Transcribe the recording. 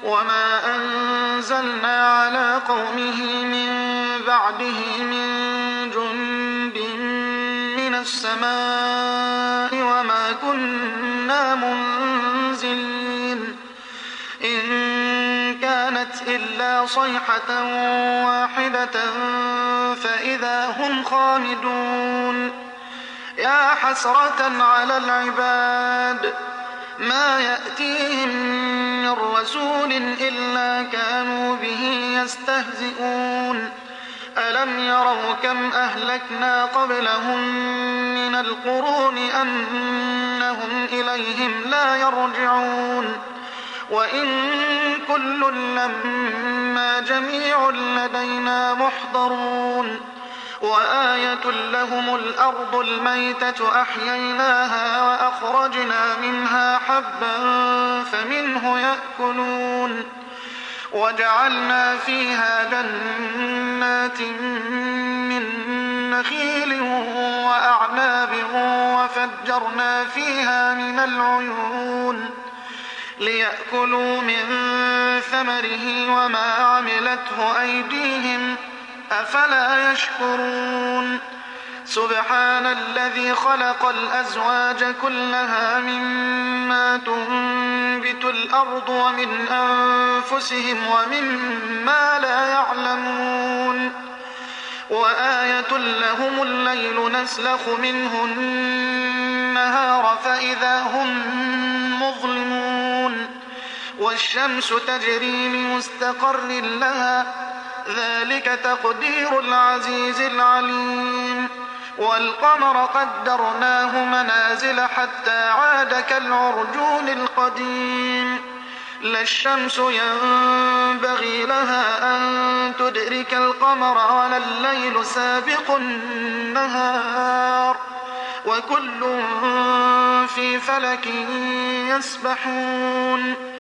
وما أنزلنا على قومه من بعده من جند من السماء وما كنا منزلين إن كانت إلا صيحة واحدة فإذا هم خامدون يا حسرة على العباد ما يأتيهم من رسول إلا كانوا به يستهزئون ألم يروا كم أهلكنا قبلهم من القرون أنهم إليهم لا يرجعون وإن كل لما جميع لدينا محضرون وآية لهم الأرض الميتة أحييناها وأخرجنا منها حبا فمنه يأكلون وجعلنا فيها جنات من نخيل وأعناب وفجرنا فيها من العيون ليأكلوا من ثمره وما عملته أيديهم أفلا يشكرون سبحان الذي خلق الأزواج كلها مما تنبت الأرض ومن أنفسهم ومما لا يعلمون وآية لهم الليل نسلخ منه النهار فإذا هم مظلمون والشمس تجري لمستقر لها ذلك تقدير العزيز العليم والقمر قدرناه منازل حتى عاد كالعرجون القديم لا الشمس ينبغي لها أن تدرك القمر ولا الليل سابق النهار وكل في فلك يسبحون